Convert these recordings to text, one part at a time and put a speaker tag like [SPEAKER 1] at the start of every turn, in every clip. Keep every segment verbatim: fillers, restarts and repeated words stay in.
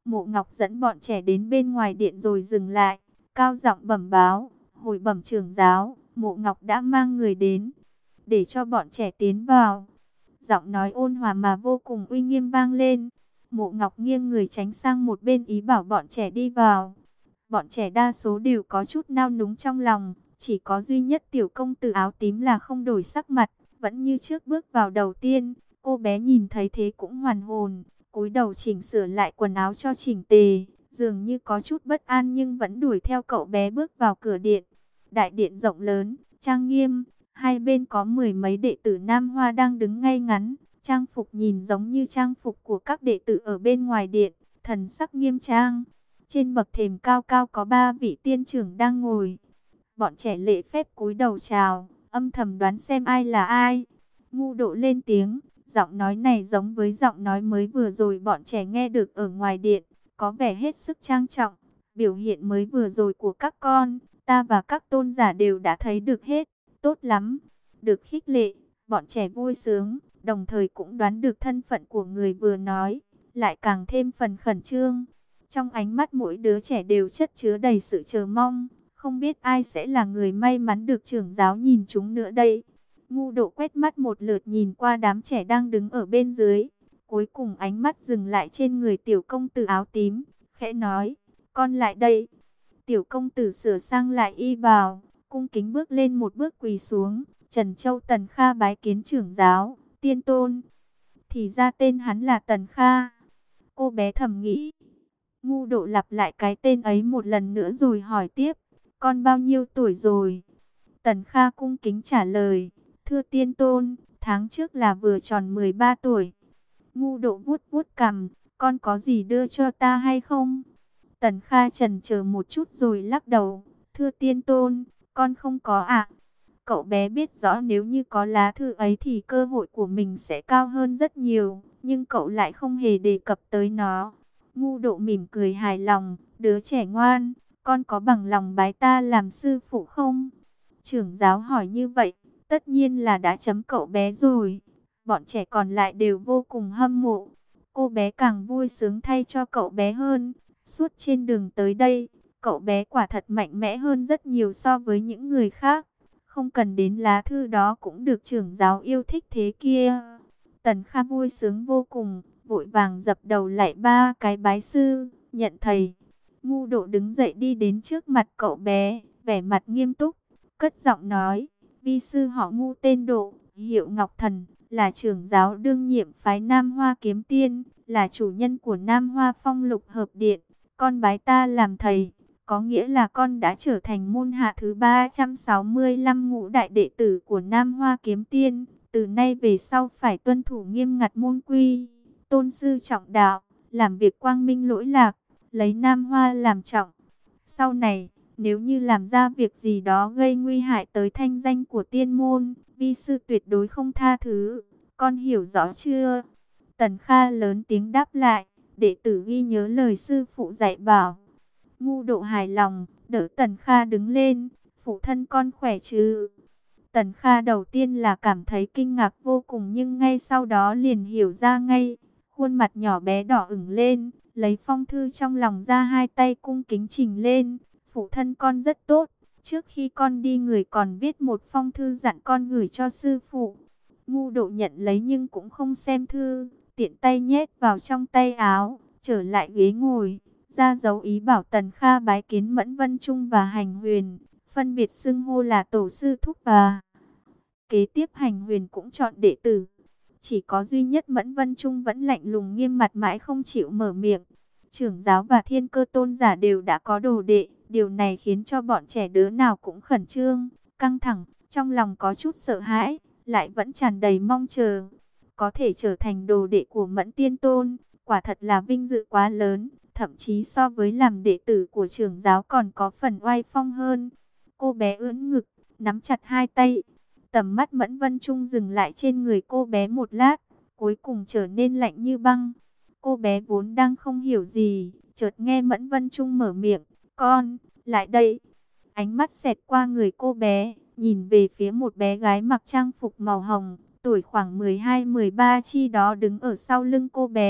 [SPEAKER 1] Mộ Ngọc dẫn bọn trẻ đến bên ngoài điện rồi dừng lại, cao giọng bẩm báo, hồi bẩm trưởng giáo, Mộ Ngọc đã mang người đến, để cho bọn trẻ tiến vào. Giọng nói ôn hòa mà vô cùng uy nghiêm vang lên. Mộ Ngọc nghiêng người tránh sang một bên ý bảo bọn trẻ đi vào. Bọn trẻ đa số đều có chút nao núng trong lòng, chỉ có duy nhất tiểu công tử áo tím là không đổi sắc mặt, vẫn như trước bước vào đầu tiên. Cô bé nhìn thấy thế cũng hoàn hồn, cúi đầu chỉnh sửa lại quần áo cho chỉnh tề, dường như có chút bất an nhưng vẫn đuổi theo cậu bé bước vào cửa điện. Đại điện rộng lớn, trang nghiêm, hai bên có mười mấy đệ tử Nam Hoa đang đứng ngay ngắn, trang phục nhìn giống như trang phục của các đệ tử ở bên ngoài điện, thần sắc nghiêm trang. Trên bậc thềm cao cao có ba vị tiên trưởng đang ngồi. Bọn trẻ lễ phép cúi đầu chào, âm thầm đoán xem ai là ai. Ngu Độ lên tiếng, giọng nói này giống với giọng nói mới vừa rồi bọn trẻ nghe được ở ngoài điện, có vẻ hết sức trang trọng. Biểu hiện mới vừa rồi của các con, ta và các tôn giả đều đã thấy được hết, tốt lắm. Được khích lệ, bọn trẻ vui sướng, đồng thời cũng đoán được thân phận của người vừa nói, lại càng thêm phần khẩn trương. Trong ánh mắt mỗi đứa trẻ đều chất chứa đầy sự chờ mong, không biết ai sẽ là người may mắn được trưởng giáo nhìn chúng nữa đây. Ngu Độ quét mắt một lượt nhìn qua đám trẻ đang đứng ở bên dưới, cuối cùng ánh mắt dừng lại trên người tiểu công tử áo tím, khẽ nói, con lại đây. Tiểu công tử sửa sang lại y bào, cung kính bước lên một bước quỳ xuống, Trần Châu Tần Kha bái kiến trưởng giáo, tiên tôn. Thì ra tên hắn là Tần Kha. Cô bé thầm nghĩ. Ngu Độ lặp lại cái tên ấy một lần nữa rồi hỏi tiếp, con bao nhiêu tuổi rồi? Tần Kha cung kính trả lời, thưa tiên tôn, tháng trước là vừa tròn mười ba tuổi. Ngu Độ vuốt vuốt cằm, con có gì đưa cho ta hay không? Tần Kha chần chờ một chút rồi lắc đầu, thưa tiên tôn, con không có ạ. Cậu bé biết rõ nếu như có lá thư ấy thì cơ hội của mình sẽ cao hơn rất nhiều, nhưng cậu lại không hề đề cập tới nó. Ngu Độ mỉm cười hài lòng, đứa trẻ ngoan, con có bằng lòng bái ta làm sư phụ không? Trưởng giáo hỏi như vậy, tất nhiên là đã chấm cậu bé rồi. Bọn trẻ còn lại đều vô cùng hâm mộ. Cô bé càng vui sướng thay cho cậu bé hơn. Suốt trên đường tới đây, cậu bé quả thật mạnh mẽ hơn rất nhiều so với những người khác. Không cần đến lá thư đó cũng được trưởng giáo yêu thích thế kia. Tần Kha vui sướng vô cùng, vội vàng dập đầu lạy ba cái bái sư, nhận thầy. Ngu Độ đứng dậy đi đến trước mặt cậu bé, vẻ mặt nghiêm túc, cất giọng nói, vi sư họ Ngu tên Độ, hiệu Ngọc Thần, là trưởng giáo đương nhiệm phái Nam Hoa Kiếm Tiên, là chủ nhân của Nam Hoa Phong Lục Hợp Điện. Con bái ta làm thầy, có nghĩa là con đã trở thành môn hạ thứ ba trăm sáu mươi lăm ngũ đại đệ tử của Nam Hoa Kiếm Tiên. Từ nay về sau phải tuân thủ nghiêm ngặt môn quy, tôn sư trọng đạo, làm việc quang minh lỗi lạc, lấy Nam Hoa làm trọng. Sau này, nếu như làm ra việc gì đó gây nguy hại tới thanh danh của tiên môn, vi sư tuyệt đối không tha thứ. Con hiểu rõ chưa? Tần Kha lớn tiếng đáp lại, đệ tử ghi nhớ lời sư phụ dạy bảo. Ngu Độ hài lòng, đỡ Tần Kha đứng lên, phụ thân con khỏe chứ? Tần Kha đầu tiên là cảm thấy kinh ngạc vô cùng nhưng ngay sau đó liền hiểu ra ngay. Khuôn mặt nhỏ bé đỏ ửng lên, lấy phong thư trong lòng ra hai tay cung kính trình lên. Phụ thân con rất tốt, trước khi con đi người còn viết một phong thư dặn con gửi cho sư phụ. Ngu Độ nhận lấy nhưng cũng không xem thư, tiện tay nhét vào trong tay áo, trở lại ghế ngồi, ra dấu ý bảo Tần Kha bái kiến Mẫn Vân Trung và Hành Huyền, phân biệt xưng hô là tổ sư thúc và kế tiếp Hành Huyền cũng chọn đệ tử. Chỉ có duy nhất Mẫn Vân Trung vẫn lạnh lùng nghiêm mặt mãi không chịu mở miệng. Trưởng giáo và Thiên Cơ tôn giả đều đã có đồ đệ, điều này khiến cho bọn trẻ đứa nào cũng khẩn trương, căng thẳng, trong lòng có chút sợ hãi, lại vẫn tràn đầy mong chờ. Có thể trở thành đồ đệ của Mẫn Tiên Tôn, quả thật là vinh dự quá lớn, thậm chí so với làm đệ tử của trưởng giáo còn có phần oai phong hơn. Cô bé ưỡn ngực, nắm chặt hai tay. Tầm mắt Mẫn Vân Trung dừng lại trên người cô bé một lát, cuối cùng trở nên lạnh như băng. Cô bé vốn đang không hiểu gì, chợt nghe Mẫn Vân Trung mở miệng, con, lại đây. Ánh mắt xẹt qua người cô bé, nhìn về phía một bé gái mặc trang phục màu hồng, tuổi khoảng mười hai mười ba chi đó đứng ở sau lưng cô bé.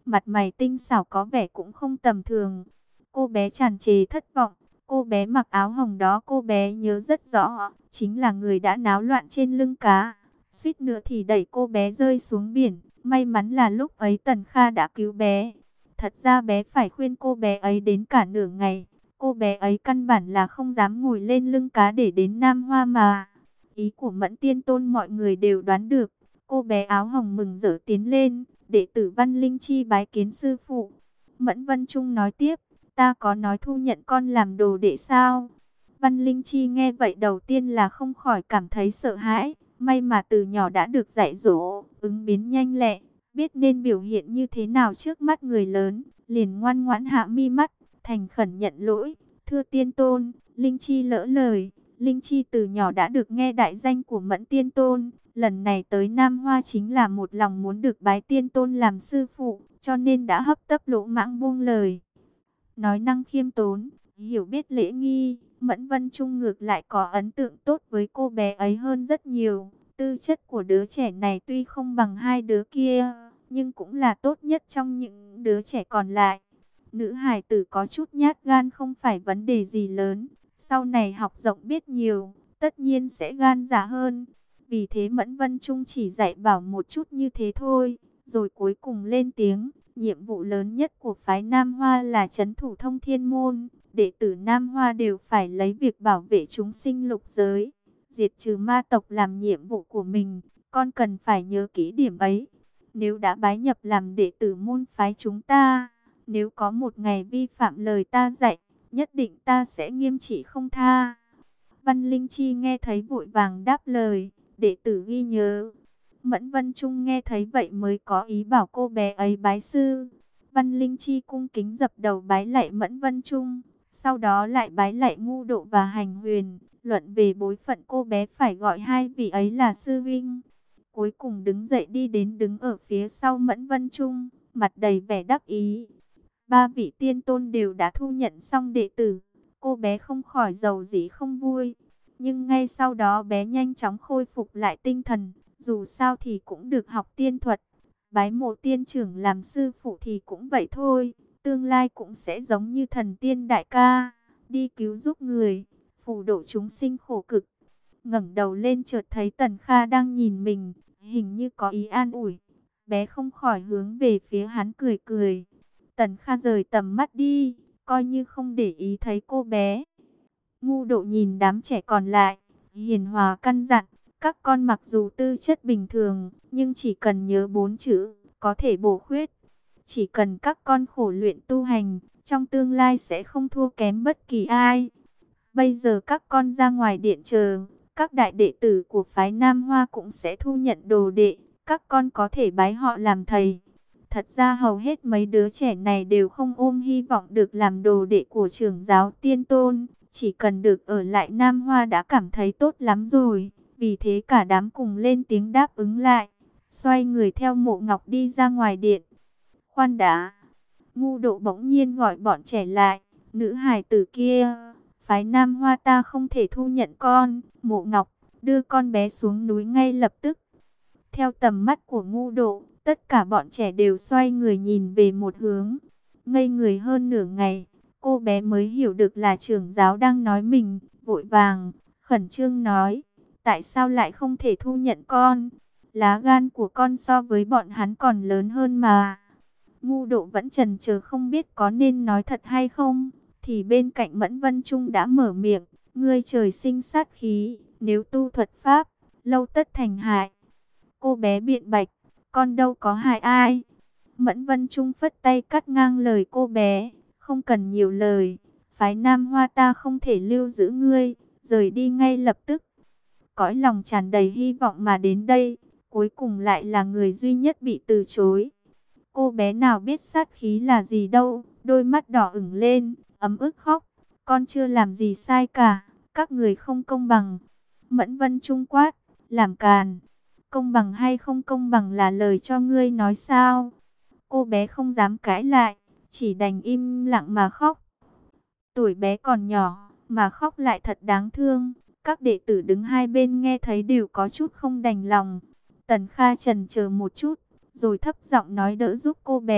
[SPEAKER 1] mặt mày tinh xảo có vẻ cũng không tầm thường. Cô bé tràn trề thất vọng, cô bé mặc áo hồng đó cô bé nhớ rất rõ, chính là người đã náo loạn trên lưng cá, suýt nữa thì đẩy cô bé rơi xuống biển. May mắn là lúc ấy Tần Kha đã cứu bé. Thật ra bé phải khuyên cô bé ấy đến cả nửa ngày. Cô bé ấy căn bản là không dám ngồi lên lưng cá để đến Nam Hoa mà. Ý của Mẫn Tiên Tôn mọi người đều đoán được. Cô bé áo hồng mừng rỡ tiến lên, đệ tử Văn Linh Chi bái kiến sư phụ. Mẫn Vân Trung nói tiếp, ta có nói thu nhận con làm đồ đệ sao? Văn Linh Chi nghe vậy đầu tiên là không khỏi cảm thấy sợ hãi. May mà từ nhỏ đã được dạy dỗ, ứng biến nhanh lẹ, biết nên biểu hiện như thế nào trước mắt người lớn, liền ngoan ngoãn hạ mi mắt, thành khẩn nhận lỗi. Thưa Tiên Tôn, Linh Chi lỡ lời. Linh Chi từ nhỏ đã được nghe đại danh của Mẫn Tiên Tôn, lần này tới Nam Hoa chính là một lòng muốn được bái Tiên Tôn làm sư phụ, cho nên đã hấp tấp lỗ mãng buông lời. Nói năng khiêm tốn, hiểu biết lễ nghi, Mẫn Vân Trung ngược lại có ấn tượng tốt với cô bé ấy hơn rất nhiều. Tư chất của đứa trẻ này tuy không bằng hai đứa kia, nhưng cũng là tốt nhất trong những đứa trẻ còn lại. Nữ hài tử có chút nhát gan không phải vấn đề gì lớn, sau này học rộng biết nhiều, tất nhiên sẽ gan dạ hơn. Vì thế Mẫn Vân Trung chỉ dạy bảo một chút như thế thôi, rồi cuối cùng lên tiếng. Nhiệm vụ lớn nhất của phái Nam Hoa là trấn thủ thông thiên môn. Đệ tử Nam Hoa đều phải lấy việc bảo vệ chúng sinh lục giới, diệt trừ ma tộc làm nhiệm vụ của mình. Con cần phải nhớ kỹ điểm ấy. Nếu đã bái nhập làm đệ tử môn phái chúng ta, nếu có một ngày vi phạm lời ta dạy, nhất định ta sẽ nghiêm trị không tha. Văn Linh Chi nghe thấy vội vàng đáp lời, đệ tử ghi nhớ. Mẫn Vân Trung nghe thấy vậy mới có ý bảo cô bé ấy bái sư. Văn Linh Chi cung kính dập đầu bái lạy Mẫn Vân Trung, sau đó lại bái lạy Ngu Độ và Hành Huyền. Luận về bối phận cô bé phải gọi hai vị ấy là sư huynh. Cuối cùng đứng dậy đi đến đứng ở phía sau Mẫn Vân Trung, mặt đầy vẻ đắc ý. Ba vị tiên tôn đều đã thu nhận xong đệ tử, cô bé không khỏi giàu dĩ không vui. Nhưng ngay sau đó bé nhanh chóng khôi phục lại tinh thần. Dù sao thì cũng được học tiên thuật, bái mộ tiên trưởng làm sư phụ thì cũng vậy thôi, tương lai cũng sẽ giống như thần tiên đại ca, đi cứu giúp người, phù độ chúng sinh khổ cực. Ngẩng đầu lên chợt thấy Tần Kha đang nhìn mình, hình như có ý an ủi, bé không khỏi hướng về phía hắn cười cười. Tần Kha rời tầm mắt đi, coi như không để ý thấy cô bé. Ngu Độ nhìn đám trẻ còn lại, hiền hòa căn dặn. Các con mặc dù tư chất bình thường, nhưng chỉ cần nhớ bốn chữ, có thể bổ khuyết. Chỉ cần các con khổ luyện tu hành, trong tương lai sẽ không thua kém bất kỳ ai. Bây giờ các con ra ngoài điện chờ, các đại đệ tử của phái Nam Hoa cũng sẽ thu nhận đồ đệ, các con có thể bái họ làm thầy. Thật ra hầu hết mấy đứa trẻ này đều không ôm hy vọng được làm đồ đệ của trưởng giáo Tiên Tôn, chỉ cần được ở lại Nam Hoa đã cảm thấy tốt lắm rồi. Vì thế cả đám cùng lên tiếng đáp ứng lại, xoay người theo Mộ Ngọc đi ra ngoài điện. Khoan đã, Ngu Độ bỗng nhiên gọi bọn trẻ lại, nữ hài tử kia, phái Nam Hoa ta không thể thu nhận con. Mộ Ngọc, đưa con bé xuống núi ngay lập tức. Theo tầm mắt của Ngu Độ, tất cả bọn trẻ đều xoay người nhìn về một hướng. Ngây người hơn nửa ngày, cô bé mới hiểu được là trưởng giáo đang nói mình, vội vàng, khẩn trương nói. Tại sao lại không thể thu nhận con? Lá gan của con so với bọn hắn còn lớn hơn mà. Ngu Độ vẫn chần chờ không biết có nên nói thật hay không. Thì bên cạnh Mẫn Vân Trung đã mở miệng. Ngươi trời sinh sát khí, nếu tu thuật pháp, lâu tất thành hại. Cô bé biện bạch, con đâu có hại ai. Mẫn Vân Trung phất tay cắt ngang lời cô bé. Không cần nhiều lời, phái Nam Hoa ta không thể lưu giữ ngươi, rời đi ngay lập tức. Cõi lòng tràn đầy hy vọng mà đến đây, cuối cùng lại là người duy nhất bị từ chối. Cô bé nào biết sát khí là gì đâu, đôi mắt đỏ ửng lên, ấm ức khóc. Con chưa làm gì sai cả, các người không công bằng. Mẫn Vân Trung quát, làm càn. Công bằng hay không công bằng là lời cho ngươi nói sao? Cô bé không dám cãi lại, chỉ đành im lặng mà khóc. Tuổi bé còn nhỏ, mà khóc lại thật đáng thương. Các đệ tử đứng hai bên nghe thấy đều có chút không đành lòng. Tần Kha chần chờ một chút, rồi thấp giọng nói đỡ giúp cô bé.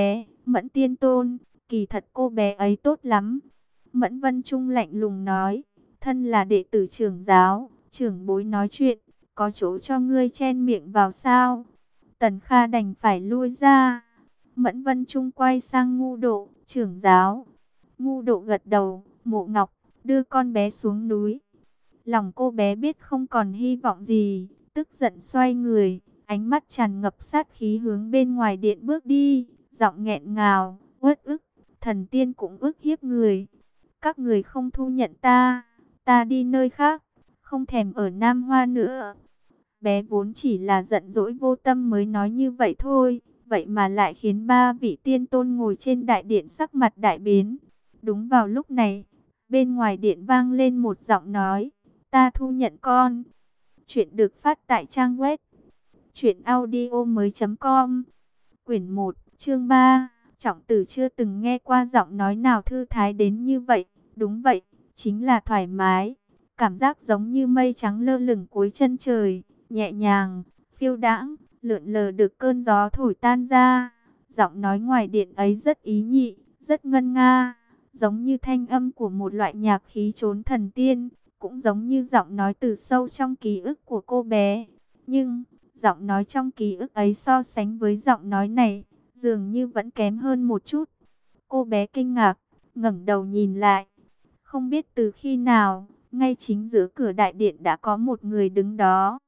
[SPEAKER 1] Mẫn tiên tôn, kỳ thật cô bé ấy tốt lắm. Mẫn Vân Trung lạnh lùng nói, thân là đệ tử trưởng giáo, trưởng bối nói chuyện, có chỗ cho ngươi chen miệng vào sao? Tần Kha đành phải lui ra. Mẫn Vân Trung quay sang Ngu Độ, trưởng giáo. Ngu Độ gật đầu, Mộ Ngọc, đưa con bé xuống núi. Lòng cô bé biết không còn hy vọng gì, tức giận xoay người, ánh mắt tràn ngập sát khí hướng bên ngoài điện bước đi, giọng nghẹn ngào, uất ức, thần tiên cũng ức hiếp người. Các người không thu nhận ta, ta đi nơi khác, không thèm ở Nam Hoa nữa. Bé vốn chỉ là giận dỗi vô tâm mới nói như vậy thôi, vậy mà lại khiến ba vị tiên tôn ngồi trên đại điện sắc mặt đại biến. Đúng vào lúc này, bên ngoài điện vang lên một giọng nói, ta thu nhận con. Chuyện được phát tại trang web truyện audio mới chấm com. Quyển một, chương ba. Trọng Tử chưa từng nghe qua giọng nói nào thư thái đến như vậy. Đúng vậy, chính là thoải mái. Cảm giác giống như mây trắng lơ lửng cuối chân trời, nhẹ nhàng, phiêu đãng, lượn lờ được cơn gió thổi tan ra. Giọng nói ngoài điện ấy rất ý nhị, rất ngân nga, giống như thanh âm của một loại nhạc khí trốn thần tiên, cũng giống như giọng nói từ sâu trong ký ức của cô bé. Nhưng, giọng nói trong ký ức ấy so sánh với giọng nói này, dường như vẫn kém hơn một chút. Cô bé kinh ngạc, ngẩng đầu nhìn lại. Không biết từ khi nào, ngay chính giữa cửa đại điện đã có một người đứng đó.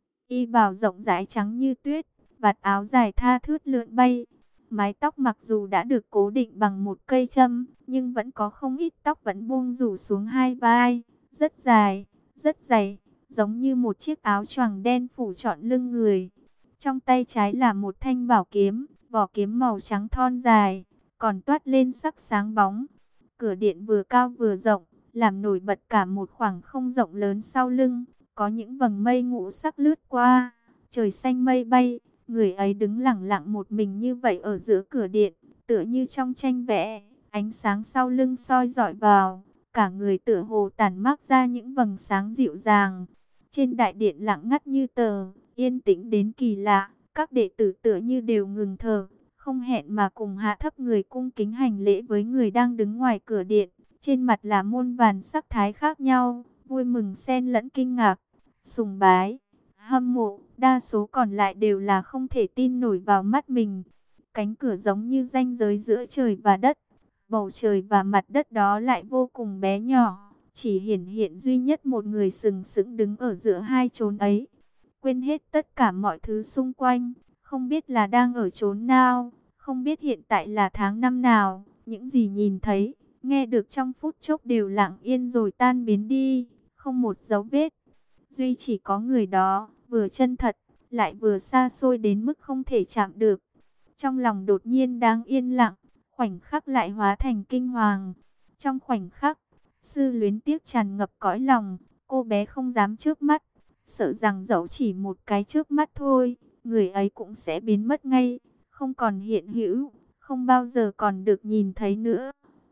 [SPEAKER 1] Y bào rộng rãi trắng như tuyết, vạt áo dài tha thướt lượn bay. Mái tóc mặc dù đã được cố định bằng một cây châm, nhưng vẫn có không ít tóc vẫn buông rủ xuống hai vai, rất dài, rất dày, giống như một chiếc áo choàng đen phủ trọn lưng người. Trong tay trái là một thanh bảo kiếm, vỏ kiếm màu trắng thon dài, còn toát lên sắc sáng bóng. Cửa điện vừa cao vừa rộng, làm nổi bật cả một khoảng không rộng lớn sau lưng. Có những vầng mây ngũ sắc lướt qua, trời xanh mây bay. Người ấy đứng lặng lặng một mình như vậy ở giữa cửa điện, tựa như trong tranh vẽ. Ánh sáng sau lưng soi rọi vào, cả người tựa hồ tản mát ra những vầng sáng dịu dàng. Trên đại điện lặng ngắt như tờ, yên tĩnh đến kỳ lạ. Các đệ tử tựa như đều ngừng thở, không hẹn mà cùng hạ thấp người cung kính hành lễ với người đang đứng ngoài cửa điện. Trên mặt là muôn vàn sắc thái khác nhau, vui mừng xen lẫn kinh ngạc, sùng bái, hâm mộ, đa số còn lại đều là không thể tin nổi vào mắt mình. Cánh cửa giống như ranh giới giữa trời và đất, bầu trời và mặt đất đó lại vô cùng bé nhỏ, chỉ hiển hiện duy nhất một người sừng sững đứng ở giữa hai chốn ấy. Quên hết tất cả mọi thứ xung quanh, không biết là đang ở chốn nào, không biết hiện tại là tháng năm nào, những gì nhìn thấy, nghe được trong phút chốc đều lặng yên rồi tan biến đi, không một dấu vết. Duy chỉ có người đó, vừa chân thật, lại vừa xa xôi đến mức không thể chạm được. Trong lòng đột nhiên đang yên lặng, khoảnh khắc lại hóa thành kinh hoàng. Trong khoảnh khắc, Sư Luyến tiếc tràn ngập cõi lòng, cô bé không dám chớp mắt, sợ rằng dẫu chỉ một cái chớp mắt thôi, người ấy cũng sẽ biến mất ngay, không còn hiện hữu, không bao giờ còn được nhìn thấy nữa.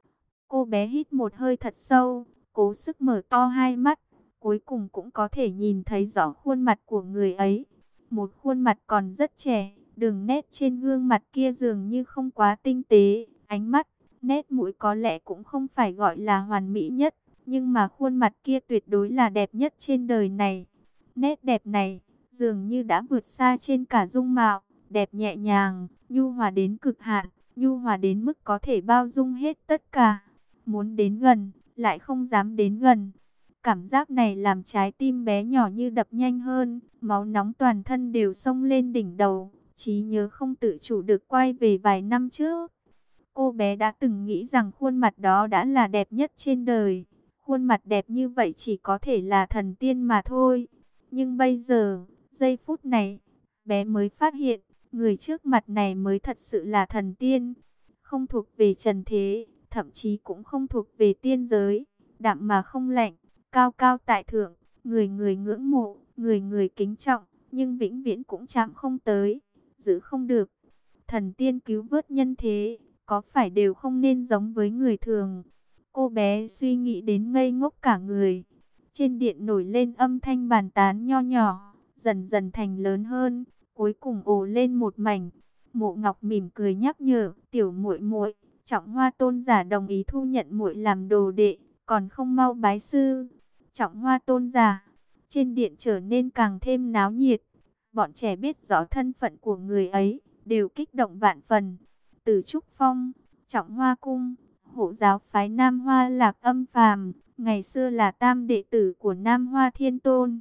[SPEAKER 1] Cô bé hít một hơi thật sâu, cố sức mở to hai mắt, cuối cùng cũng có thể nhìn thấy rõ khuôn mặt của người ấy. Một khuôn mặt còn rất trẻ, đường nét trên gương mặt kia dường như không quá tinh tế, ánh mắt, nét mũi có lẽ cũng không phải gọi là hoàn mỹ nhất, nhưng mà khuôn mặt kia tuyệt đối là đẹp nhất trên đời này. Nét đẹp này, dường như đã vượt xa trên cả dung mạo, đẹp nhẹ nhàng, nhu hòa đến cực hạn, nhu hòa đến mức có thể bao dung hết tất cả. Muốn đến gần, lại không dám đến gần. Cảm giác này làm trái tim bé nhỏ như đập nhanh hơn, máu nóng toàn thân đều xông lên đỉnh đầu, trí nhớ không tự chủ được quay về vài năm trước. Cô bé đã từng nghĩ rằng khuôn mặt đó đã là đẹp nhất trên đời. Khuôn mặt đẹp như vậy chỉ có thể là thần tiên mà thôi. Nhưng bây giờ, giây phút này, bé mới phát hiện, người trước mặt này mới thật sự là thần tiên. Không thuộc về trần thế, thậm chí cũng không thuộc về tiên giới. Đạm mà không lạnh, cao cao tại thượng, người người ngưỡng mộ, người người kính trọng, nhưng vĩnh viễn cũng chạm không tới, giữ không được. Thần tiên cứu vớt nhân thế, có phải đều không nên giống với người thường? Cô bé suy nghĩ đến ngây ngốc cả người. Trên điện nổi lên âm thanh bàn tán nho nhỏ, dần dần thành lớn hơn, cuối cùng ồ lên một mảnh. Mộ Ngọc mỉm cười nhắc nhở, tiểu muội muội, Trọng Hoa tôn giả đồng ý thu nhận muội làm đồ đệ, còn không mau bái sư. Trọng Hoa tôn giả, trên điện trở nên càng thêm náo nhiệt. Bọn trẻ biết rõ thân phận của người ấy, đều kích động vạn phần. Từ Trúc Phong, Trọng Hoa cung, hộ giáo phái Nam Hoa Lạc Âm Phàm, ngày xưa là tam đệ tử của Nam Hoa Thiên Tôn.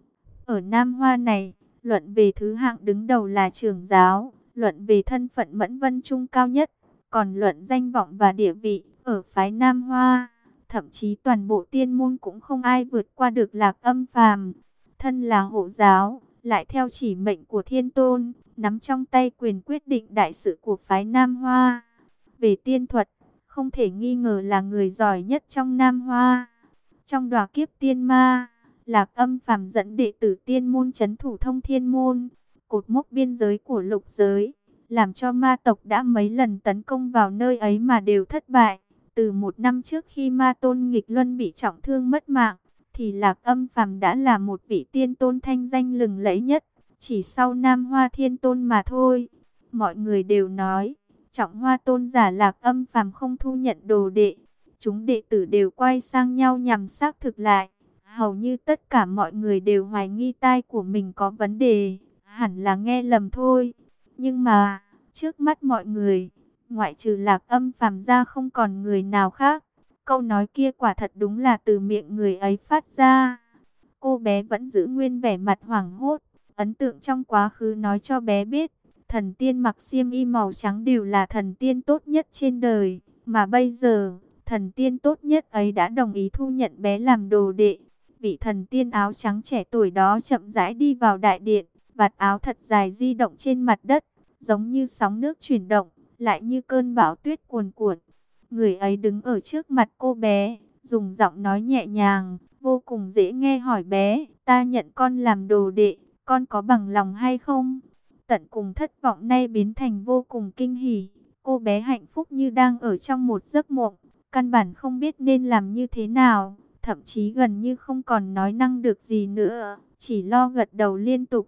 [SPEAKER 1] Ở Nam Hoa này, luận về thứ hạng đứng đầu là trưởng giáo, luận về thân phận Mẫn Vân Trung cao nhất, còn luận danh vọng và địa vị, ở phái Nam Hoa, thậm chí toàn bộ tiên môn cũng không ai vượt qua được Lạc Âm Phàm. Thân là hộ giáo, lại theo chỉ mệnh của Thiên Tôn, nắm trong tay quyền quyết định đại sự của phái Nam Hoa. Về tiên thuật, không thể nghi ngờ là người giỏi nhất trong Nam Hoa. Trong Đoà Kiếp Tiên Ma, Lạc Âm Phàm dẫn đệ tử tiên môn trấn thủ Thông Thiên môn, cột mốc biên giới của lục giới, làm cho ma tộc đã mấy lần tấn công vào nơi ấy mà đều thất bại. Từ một năm trước khi ma tôn nghịch luân bị trọng thương mất mạng, thì Lạc Âm Phàm đã là một vị tiên tôn thanh danh lừng lẫy nhất, chỉ sau Nam Hoa Thiên Tôn mà thôi. Mọi người đều nói, Trọng Hoa tôn giả Lạc Âm Phàm không thu nhận đồ đệ. Chúng đệ tử đều quay sang nhau nhằm xác thực lại. Hầu như tất cả mọi người đều hoài nghi tai của mình có vấn đề, hẳn là nghe lầm thôi. Nhưng mà, trước mắt mọi người, ngoại trừ Lạc Âm Phàm ra không còn người nào khác. Câu nói kia quả thật đúng là từ miệng người ấy phát ra. Cô bé vẫn giữ nguyên vẻ mặt hoảng hốt. Ấn tượng trong quá khứ nói cho bé biết, thần tiên mặc xiêm y màu trắng đều là thần tiên tốt nhất trên đời. Mà bây giờ, thần tiên tốt nhất ấy đã đồng ý thu nhận bé làm đồ đệ. Vị thần tiên áo trắng trẻ tuổi đó chậm rãi đi vào đại điện, vạt áo thật dài di động trên mặt đất, giống như sóng nước chuyển động, lại như cơn bão tuyết cuồn cuộn. Người ấy đứng ở trước mặt cô bé, dùng giọng nói nhẹ nhàng, vô cùng dễ nghe hỏi bé, ta nhận con làm đồ đệ, con có bằng lòng hay không? Tận cùng thất vọng nay biến thành vô cùng kinh hỉ, cô bé hạnh phúc như đang ở trong một giấc mộng, căn bản không biết nên làm như thế nào, thậm chí gần như không còn nói năng được gì nữa, chỉ lo gật đầu liên tục.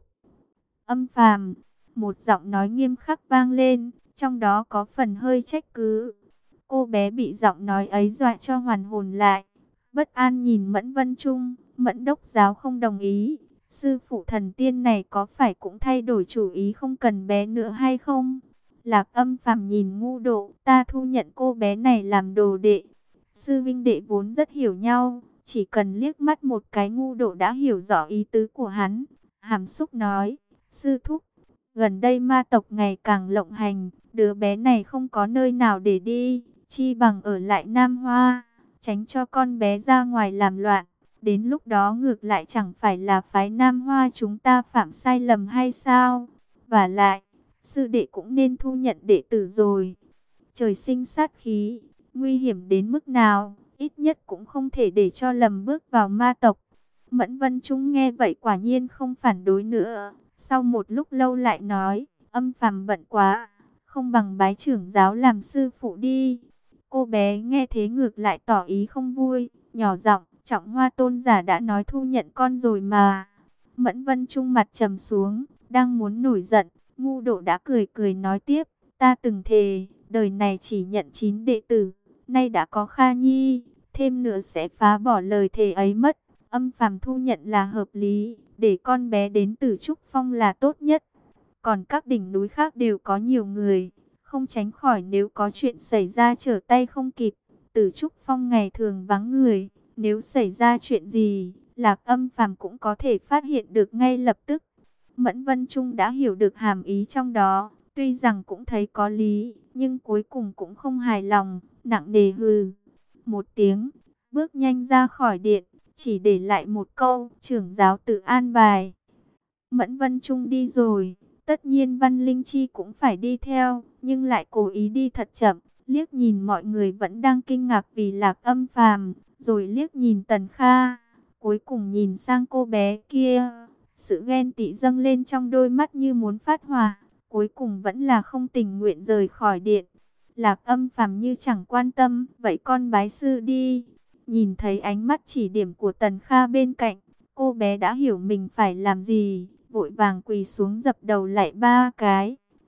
[SPEAKER 1] Âm Phàm, một giọng nói nghiêm khắc vang lên, trong đó có phần hơi trách cứ. Cô bé bị giọng nói ấy dọa cho hoàn hồn lại, bất an nhìn Mẫn Vân Trung. Mẫn đốc giáo không đồng ý, sư phụ thần tiên này có phải cũng thay đổi chủ ý không cần bé nữa hay không? Lạc Âm Phàm nhìn ngu độ, ta thu nhận cô bé này làm đồ đệ. Sư vinh đệ vốn rất hiểu nhau, chỉ cần liếc mắt một cái ngu độ đã hiểu rõ ý tứ của hắn. Hàm xúc nói, sư thúc, gần đây ma tộc ngày càng lộng hành, đứa bé này không có nơi nào để đi, chi bằng ở lại Nam Hoa, tránh cho con bé ra ngoài làm loạn. Đến lúc đó ngược lại chẳng phải là phái Nam Hoa chúng ta phạm sai lầm hay sao? Và lại, sư đệ cũng nên thu nhận đệ tử rồi. Trời sinh sát khí, nguy hiểm đến mức nào, ít nhất cũng không thể để cho lầm bước vào ma tộc. Mẫn Vân Trung nghe vậy quả nhiên không phản đối nữa. Sau một lúc lâu lại nói, Âm Phàm bận quá, không bằng bái trưởng giáo làm sư phụ đi. Cô bé nghe thế ngược lại tỏ ý không vui, nhỏ giọng, Trọng Hoa tôn giả đã nói thu nhận con rồi mà. Mẫn Vân Trung mặt trầm xuống, đang muốn nổi giận, ngu độ đã cười cười nói tiếp, ta từng thề, đời này chỉ nhận chín đệ tử, nay đã có Kha Nhi, thêm nữa sẽ phá bỏ lời thề ấy mất. Âm Phàm thu nhận là hợp lý, để con bé đến từ Trúc Phong là tốt nhất. Còn các đỉnh núi khác đều có nhiều người, không tránh khỏi nếu có chuyện xảy ra trở tay không kịp. Từ Trúc Phong ngày thường vắng người, nếu xảy ra chuyện gì, Lạc Âm Phàm cũng có thể phát hiện được ngay lập tức. Mẫn Vân Trung đã hiểu được hàm ý trong đó, tuy rằng cũng thấy có lý, nhưng cuối cùng cũng không hài lòng, nặng nề hừ một tiếng, bước nhanh ra khỏi điện, chỉ để lại một câu, trưởng giáo tự an bài. Mẫn Vân Trung đi rồi, tất nhiên Văn Linh Chi cũng phải đi theo, nhưng lại cố ý đi thật chậm, liếc nhìn mọi người vẫn đang kinh ngạc vì Lạc Âm Phàm, rồi liếc nhìn Tần Kha, cuối cùng nhìn sang cô bé kia, sự ghen tị dâng lên trong đôi mắt như muốn phát hỏa, cuối cùng vẫn là không tình nguyện rời khỏi điện. Lạc Âm Phàm như chẳng quan tâm, vậy con bái sư đi. Nhìn thấy ánh mắt chỉ điểm của Tần Kha bên cạnh, cô bé đã hiểu mình phải làm gì, vội vàng quỳ xuống dập đầu lạy ba cái.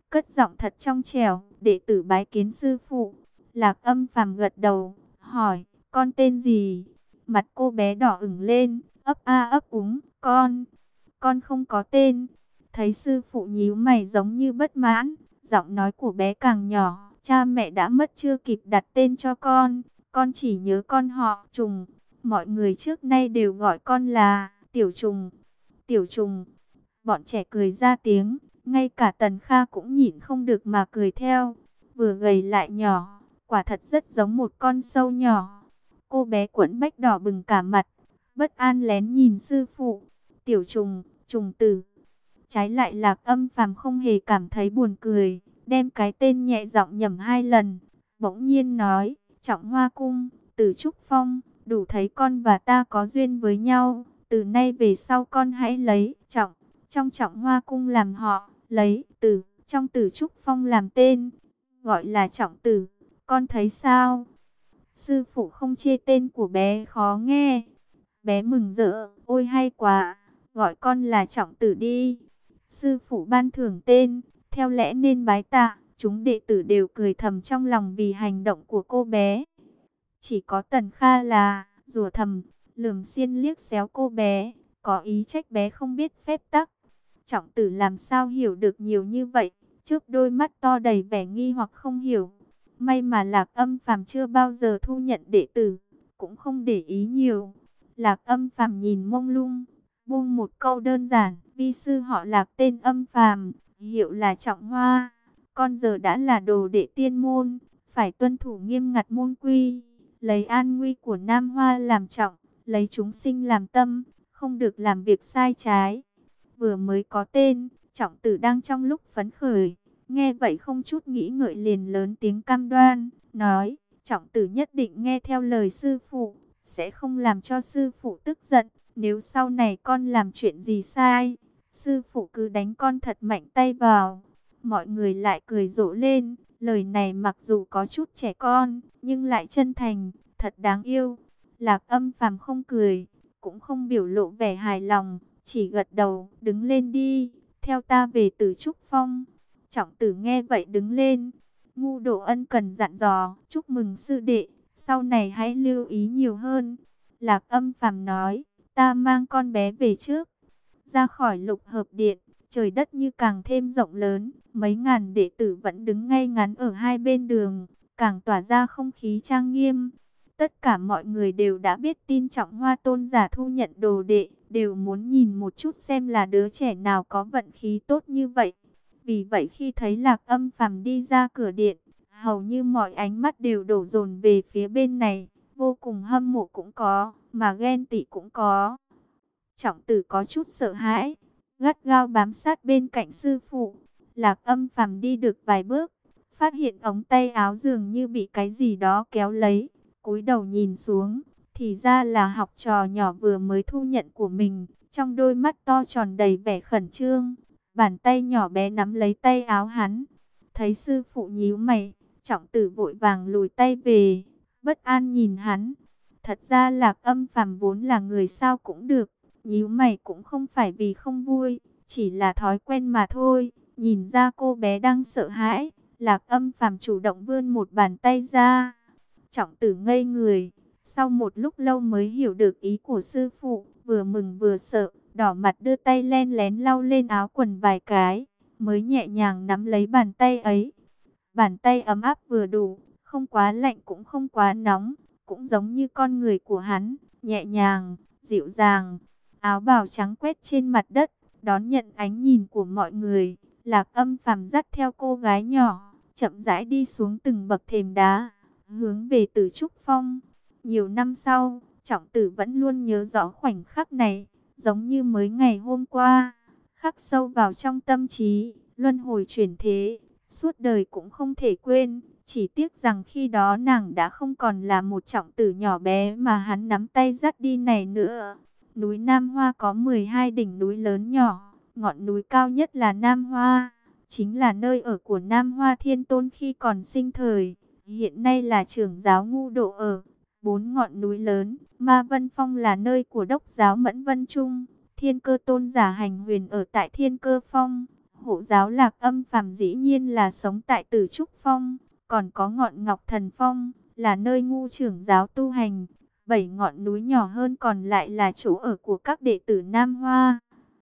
[SPEAKER 1] cất giọng thật trong trẻo, đệ tử bái kiến sư phụ. Lạc Âm Phàm gật đầu, hỏi, con tên gì? Mặt cô bé đỏ ửng lên, ấp a ấp úng, con, con không có tên. Thấy sư phụ nhíu mày giống như bất mãn, giọng nói của bé càng nhỏ, cha mẹ đã mất chưa kịp đặt tên cho con, con chỉ nhớ con họ Trùng. Mọi người trước nay đều gọi con là Tiểu Trùng. Tiểu Trùng. Bọn trẻ cười ra tiếng, ngay cả Tần Kha cũng nhịn không được mà cười theo. Vừa gầy lại nhỏ, quả thật rất giống một con sâu nhỏ. Cô bé Quẫn Bách đỏ bừng cả mặt, bất an lén nhìn sư phụ. Tiểu Trùng, Trùng Tử. Trái lại Lạc Âm Phàm không hề cảm thấy buồn cười, đem cái tên nhẹ giọng nhẩm hai lần, bỗng nhiên nói, Trọng Hoa Cung, Tử Trúc Phong, đủ thấy con và ta có duyên với nhau, từ nay về sau con hãy lấy Trọng trong Trọng Hoa Cung làm họ, lấy Tử trong Tử Trúc Phong làm tên, gọi là Trọng Tử, con thấy sao? Sư phụ không chê tên của bé khó nghe. Bé mừng rỡ, ôi hay quá, gọi con là Trọng Tử đi. Sư phụ ban thưởng tên, theo lẽ nên bái tạ, chúng đệ tử đều cười thầm trong lòng vì hành động của cô bé. Chỉ có Tần Kha là rủa thầm, lườm xiên liếc xéo cô bé, có ý trách bé không biết phép tắc. Trọng Tử làm sao hiểu được nhiều như vậy, trước đôi mắt to đầy vẻ nghi hoặc không hiểu. May mà Lạc Âm Phàm chưa bao giờ thu nhận đệ tử, cũng không để ý nhiều. Lạc Âm Phàm nhìn mông lung, buông một câu đơn giản, vi sư họ Lạc tên Âm Phàm, hiệu là Trọng Hoa, con giờ đã là đồ đệ tiên môn, phải tuân thủ nghiêm ngặt môn quy, lấy an nguy của Nam Hoa làm trọng, lấy chúng sinh làm tâm, không được làm việc sai trái. Vừa mới có tên, Trọng Tử đang trong lúc phấn khởi, nghe vậy không chút nghĩ ngợi liền lớn tiếng cam đoan, nói, Trọng Tử nhất định nghe theo lời sư phụ, sẽ không làm cho sư phụ tức giận. Nếu sau này con làm chuyện gì sai, sư phụ cứ đánh con thật mạnh tay vào. Mọi người lại cười rộ lên, lời này mặc dù có chút trẻ con, nhưng lại chân thành, thật đáng yêu. Lạc Âm Phàm không cười, cũng không biểu lộ vẻ hài lòng, chỉ gật đầu, đứng lên đi, theo ta về Tử Trúc Phong. Trọng Tử nghe vậy đứng lên, Ngu Đổ ân cần dặn dò, chúc mừng sư đệ, sau này hãy lưu ý nhiều hơn. Lạc Âm Phàm nói, ta mang con bé về trước. Ra khỏi Lục Hợp Điện, trời đất như càng thêm rộng lớn, mấy ngàn đệ tử vẫn đứng ngay ngắn ở hai bên đường, càng tỏa ra không khí trang nghiêm. Tất cả mọi người đều đã biết tin Trọng Hoa tôn giả thu nhận đồ đệ, đều muốn nhìn một chút xem là đứa trẻ nào có vận khí tốt như vậy. Vì vậy khi thấy Lạc Âm Phàm đi ra cửa điện, hầu như mọi ánh mắt đều đổ dồn về phía bên này, vô cùng hâm mộ cũng có, mà ghen tị cũng có. Trọng Tử có chút sợ hãi, gắt gao bám sát bên cạnh sư phụ. Lạc Âm Phàm đi được vài bước, phát hiện ống tay áo dường như bị cái gì đó kéo lấy, cúi đầu nhìn xuống, thì ra là học trò nhỏ vừa mới thu nhận của mình, trong đôi mắt to tròn đầy vẻ khẩn trương, bàn tay nhỏ bé nắm lấy tay áo hắn. Thấy sư phụ nhíu mày, Trọng Tử vội vàng lùi tay về, bất an nhìn hắn. Thật ra Lạc Âm Phàm vốn là người sao cũng được, nhíu mày cũng không phải vì không vui, chỉ là thói quen mà thôi. Nhìn ra cô bé đang sợ hãi, Lạc Âm Phàm chủ động vươn một bàn tay ra. Trọng Tử ngây người, sau một lúc lâu mới hiểu được ý của sư phụ, vừa mừng vừa sợ, đỏ mặt đưa tay len lén lau lên áo quần vài cái, mới nhẹ nhàng nắm lấy bàn tay ấy. Bàn tay ấm áp vừa đủ, không quá lạnh cũng không quá nóng, cũng giống như con người của hắn, nhẹ nhàng, dịu dàng. Áo bào trắng quét trên mặt đất, đón nhận ánh nhìn của mọi người. Lạc Âm Phàm dắt theo cô gái nhỏ, chậm rãi đi xuống từng bậc thềm đá, hướng về Tử Trúc Phong. Nhiều năm sau, Trọng Tử vẫn luôn nhớ rõ khoảnh khắc này, giống như mới ngày hôm qua, khắc sâu vào trong tâm trí, luân hồi chuyển thế, suốt đời cũng không thể quên. Chỉ tiếc rằng khi đó nàng đã không còn là một Trọng Tử nhỏ bé mà hắn nắm tay dắt đi này nữa. Núi Nam Hoa có mười hai đỉnh núi lớn nhỏ, ngọn núi cao nhất là Nam Hoa, chính là nơi ở của Nam Hoa Thiên Tôn khi còn sinh thời, hiện nay là trưởng giáo Ngu Độ ở. Bốn ngọn núi lớn, Ma Vân Phong là nơi của đốc giáo Mẫn Vân Trung, Thiên Cơ Tôn giả hành huyền ở tại Thiên Cơ Phong, hộ giáo Lạc Âm Phàm dĩ nhiên là sống tại Tử Trúc Phong, còn có ngọn Ngọc Thần Phong, là nơi ngu trưởng giáo tu hành. Bảy ngọn núi nhỏ hơn còn lại là chỗ ở của các đệ tử Nam Hoa.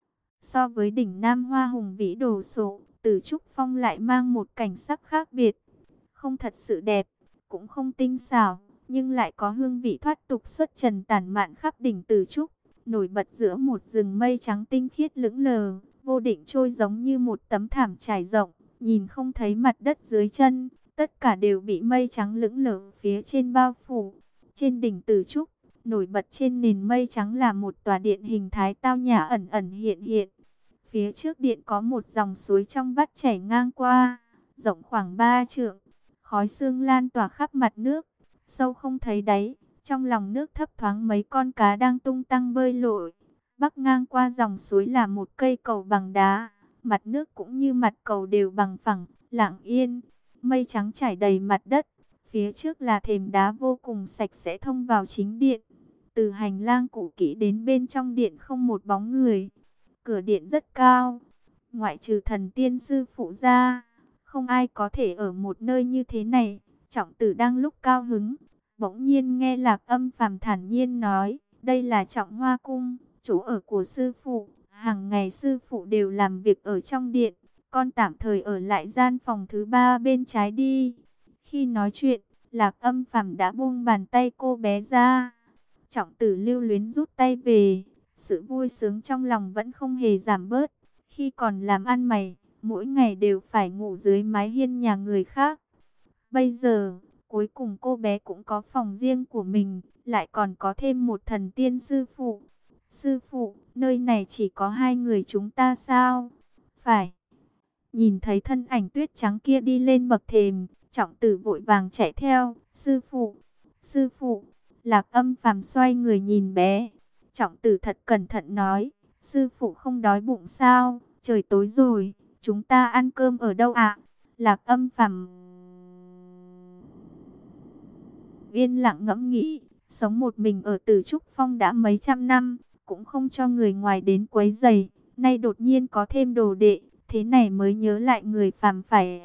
[SPEAKER 1] So với đỉnh Nam Hoa hùng vĩ đồ sộ, Tử Trúc Phong lại mang một cảnh sắc khác biệt. Không thật sự đẹp, cũng không tinh xảo, nhưng lại có hương vị thoát tục xuất trần tản mạn khắp đỉnh Tử Trúc, nổi bật giữa một rừng mây trắng tinh khiết lững lờ, vô định trôi giống như một tấm thảm trải rộng, nhìn không thấy mặt đất dưới chân, tất cả đều bị mây trắng lững lờ phía trên bao phủ. Trên đỉnh Tử Trúc, nổi bật trên nền mây trắng là một tòa điện hình thái tao nhã ẩn ẩn hiện hiện. Phía trước điện có một dòng suối trong vắt chảy ngang qua, rộng khoảng ba trượng, khói sương lan tỏa khắp mặt nước, sâu không thấy đáy. Trong lòng nước thấp thoáng mấy con cá đang tung tăng bơi lội. Bắc ngang qua dòng suối là một cây cầu bằng đá, mặt nước cũng như mặt cầu đều bằng phẳng, lặng yên. Mây trắng trải đầy mặt đất, phía trước là thềm đá vô cùng sạch sẽ thông vào chính điện. Từ hành lang cũ kỹ đến bên trong điện không một bóng người. Cửa điện rất cao, ngoại trừ thần tiên sư phụ ra, không ai có thể ở một nơi như thế này. Trọng Tử đang lúc cao hứng, bỗng nhiên nghe Lạc Âm Phàm thản nhiên nói, đây là Trọng Hoa Cung, chỗ ở của sư phụ. Hàng ngày sư phụ đều làm việc ở trong điện, con tạm thời ở lại gian phòng thứ ba bên trái đi. Khi nói chuyện, Lạc Âm Phàm đã buông bàn tay cô bé ra. Trọng Tử lưu luyến rút tay về, sự vui sướng trong lòng vẫn không hề giảm bớt. Khi còn làm ăn mày, mỗi ngày đều phải ngủ dưới mái hiên nhà người khác. Bây giờ, cuối cùng cô bé cũng có phòng riêng của mình, lại còn có thêm một thần tiên sư phụ. Sư phụ, nơi này chỉ có hai người chúng ta sao? Phải. Nhìn thấy thân ảnh tuyết trắng kia đi lên bậc thềm, Trọng Tử vội vàng chạy theo. Sư phụ, sư phụ. Lạc Âm Phàm xoay người nhìn bé. Trọng Tử thật cẩn thận nói, sư phụ không đói bụng sao? Trời tối rồi, chúng ta ăn cơm ở đâu ạ? Lạc Âm Phàm yên lặng ngẫm nghĩ, sống một mình ở Tử Trúc Phong đã mấy trăm năm, cũng không cho người ngoài đến quấy rầy. Nay đột nhiên có thêm đồ đệ, thế này mới nhớ lại người phàm phải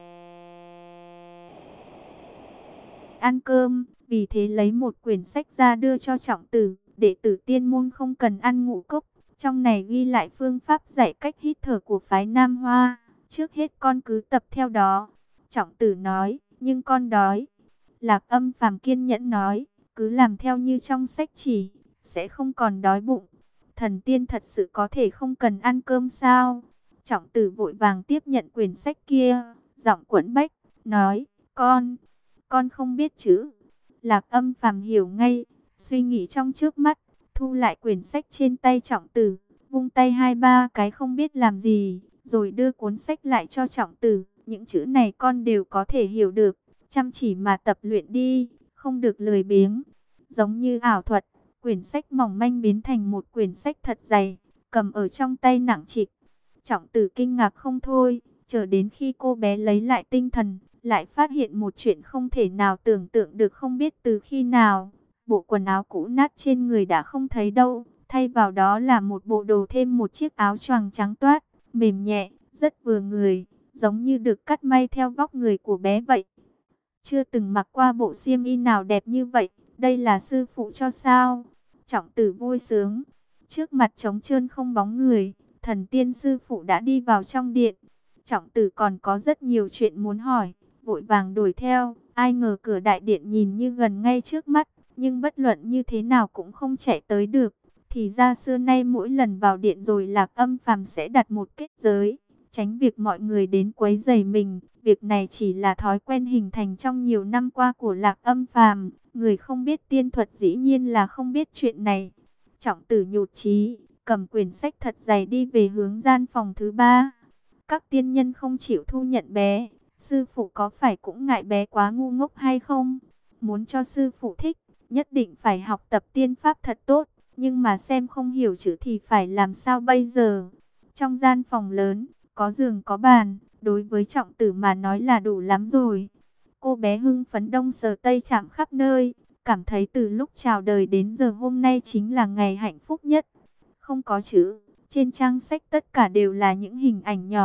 [SPEAKER 1] ăn cơm. Vì thế lấy một quyển sách ra đưa cho Trọng Tử, đệ tử tiên môn không cần ăn ngũ cốc. Trong này ghi lại phương pháp dạy cách hít thở của phái Nam Hoa. Trước hết con cứ tập theo đó. Trọng Tử nói, nhưng con đói. Lạc Âm Phàm kiên nhẫn nói, cứ làm theo như trong sách chỉ, sẽ không còn đói bụng. Thần tiên thật sự có thể không cần ăn cơm sao? Trọng Tử vội vàng tiếp nhận quyển sách kia, giọng quẫn bách, nói, con, con không biết chữ. Lạc Âm Phàm hiểu ngay, suy nghĩ trong trước mắt, thu lại quyển sách trên tay Trọng Tử, vung tay hai ba cái không biết làm gì, rồi đưa cuốn sách lại cho Trọng Tử. Những chữ này con đều có thể hiểu được, chăm chỉ mà tập luyện đi, không được lười biếng. Giống như ảo thuật, quyển sách mỏng manh biến thành một quyển sách thật dày, cầm ở trong tay nặng trịch. Trọng Tử kinh ngạc không thôi, chờ đến khi cô bé lấy lại tinh thần, lại phát hiện một chuyện không thể nào tưởng tượng được. Không biết từ khi nào, bộ quần áo cũ nát trên người đã không thấy đâu, thay vào đó là một bộ đồ thêm một chiếc áo choàng trắng toát, mềm nhẹ, rất vừa người, giống như được cắt may theo vóc người của bé vậy. Chưa từng mặc qua bộ xiêm y nào đẹp như vậy, đây là sư phụ cho sao? Trọng Tử vui sướng, trước mặt trống trơn không bóng người, thần tiên sư phụ đã đi vào trong điện. Trọng Tử còn có rất nhiều chuyện muốn hỏi, vội vàng đuổi theo. Ai ngờ cửa đại điện nhìn như gần ngay trước mắt, nhưng bất luận như thế nào cũng không chạy tới được. Thì ra xưa nay mỗi lần vào điện rồi Lạc Âm Phàm sẽ đặt một kết giới, tránh việc mọi người đến quấy rầy mình. Việc này chỉ là thói quen hình thành trong nhiều năm qua của Lạc Âm Phàm. Người không biết tiên thuật dĩ nhiên là không biết chuyện này. Trọng Tử nhụt chí, cầm quyển sách thật dày đi về hướng gian phòng thứ ba. Các tiên nhân không chịu thu nhận bé. Sư phụ có phải cũng ngại bé quá ngu ngốc hay không? Muốn cho sư phụ thích, nhất định phải học tập tiên pháp thật tốt. Nhưng mà xem không hiểu chữ thì phải làm sao bây giờ? Trong gian phòng lớn, có giường có bàn, đối với Trọng Tử mà nói là đủ lắm rồi. Cô bé hưng phấn đông sờ tây chạm khắp nơi, cảm thấy từ lúc chào đời đến giờ hôm nay chính là ngày hạnh phúc nhất. Không có chữ, trên trang sách tất cả đều là những hình ảnh nhỏ,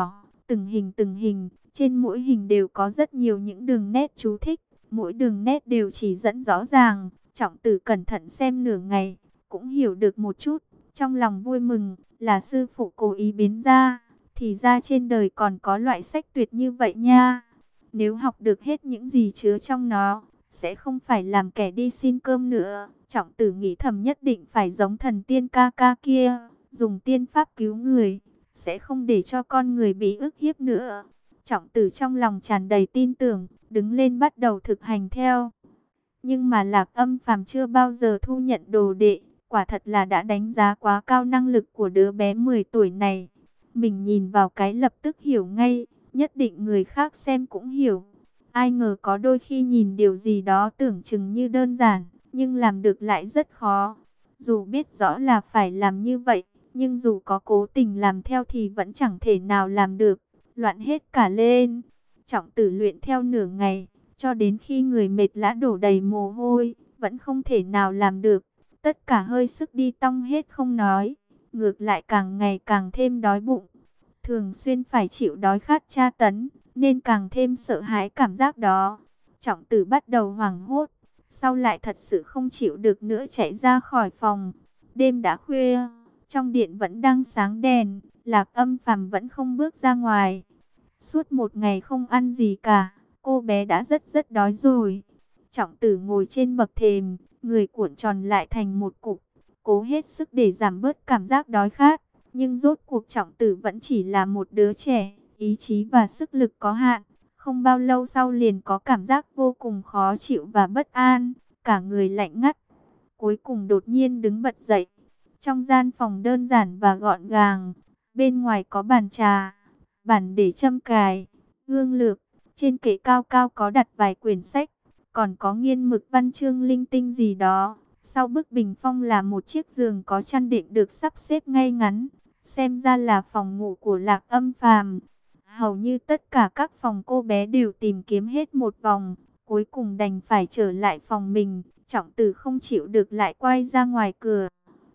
[SPEAKER 1] từng hình từng hình, trên mỗi hình đều có rất nhiều những đường nét chú thích, mỗi đường nét đều chỉ dẫn rõ ràng. Trọng Tử cẩn thận xem nửa ngày, cũng hiểu được một chút, trong lòng vui mừng, là sư phụ cố ý biến ra, thì ra trên đời còn có loại sách tuyệt như vậy nha. Nếu học được hết những gì chứa trong nó, sẽ không phải làm kẻ đi xin cơm nữa. Trọng Tử nghĩ thầm nhất định phải giống thần tiên ca ca kia, dùng tiên pháp cứu người, sẽ không để cho con người bị ức hiếp nữa. Trọng Tử trong lòng tràn đầy tin tưởng, đứng lên bắt đầu thực hành theo. Nhưng mà Lạc Âm Phàm chưa bao giờ thu nhận đồ đệ, quả thật là đã đánh giá quá cao năng lực của đứa bé mười tuổi này. Mình nhìn vào cái lập tức hiểu ngay, nhất định người khác xem cũng hiểu. Ai ngờ có đôi khi nhìn điều gì đó tưởng chừng như đơn giản, nhưng làm được lại rất khó. Dù biết rõ là phải làm như vậy, nhưng dù có cố tình làm theo thì vẫn chẳng thể nào làm được, loạn hết cả lên. Trọng Tử luyện theo nửa ngày, cho đến khi người mệt lã đổ đầy mồ hôi, vẫn không thể nào làm được. Tất cả hơi sức đi tong hết không nói, ngược lại càng ngày càng thêm đói bụng. Thường xuyên phải chịu đói khát tra tấn, nên càng thêm sợ hãi cảm giác đó. Trọng Tử bắt đầu hoảng hốt, sau lại thật sự không chịu được nữa chạy ra khỏi phòng. Đêm đã khuya, trong điện vẫn đang sáng đèn, Lạc Âm Phàm vẫn không bước ra ngoài. Suốt một ngày không ăn gì cả, cô bé đã rất rất đói rồi. Trọng Tử ngồi trên bậc thềm, người cuộn tròn lại thành một cục, cố hết sức để giảm bớt cảm giác đói khát. Nhưng rốt cuộc Trọng Tử vẫn chỉ là một đứa trẻ, ý chí và sức lực có hạn. Không bao lâu sau liền có cảm giác vô cùng khó chịu và bất an, cả người lạnh ngắt. Cuối cùng đột nhiên đứng bật dậy. Trong gian phòng đơn giản và gọn gàng, bên ngoài có bàn trà, bàn để châm cài, gương lược, trên kệ cao cao có đặt vài quyển sách, còn có nghiên mực văn chương linh tinh gì đó. Sau bức bình phong là một chiếc giường có chăn đệm được sắp xếp ngay ngắn, xem ra là phòng ngủ của Lạc Âm Phàm. Hầu như tất cả các phòng cô bé đều tìm kiếm hết một vòng, cuối cùng đành phải trở lại phòng mình. Trọng Tử không chịu được lại quay ra ngoài cửa.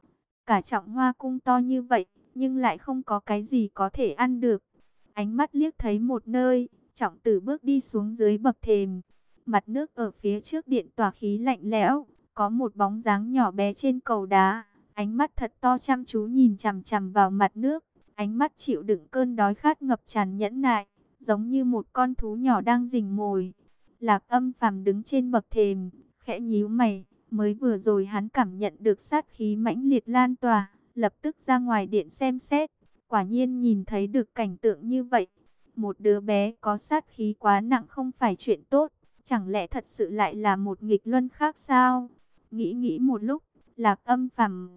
[SPEAKER 1] Cả Trọng Hoa cung to như vậy, nhưng lại không có cái gì có thể ăn được. Ánh mắt liếc thấy một nơi, Trọng Tử bước đi xuống dưới bậc thềm. Mặt nước ở phía trước điện tỏa khí lạnh lẽo, có một bóng dáng nhỏ bé trên cầu đá. Ánh mắt thật to chăm chú nhìn chằm chằm vào mặt nước. Ánh mắt chịu đựng cơn đói khát ngập tràn nhẫn nại, giống như một con thú nhỏ đang rình mồi. Lạc Âm Phàm đứng trên bậc thềm, khẽ nhíu mày. Mới vừa rồi hắn cảm nhận được sát khí mãnh liệt lan tỏa, lập tức ra ngoài điện xem xét. Quả nhiên nhìn thấy được cảnh tượng như vậy. Một đứa bé có sát khí quá nặng không phải chuyện tốt. Chẳng lẽ thật sự lại là một nghịch luân khác sao? Nghĩ nghĩ một lúc, Lạc Âm Phàm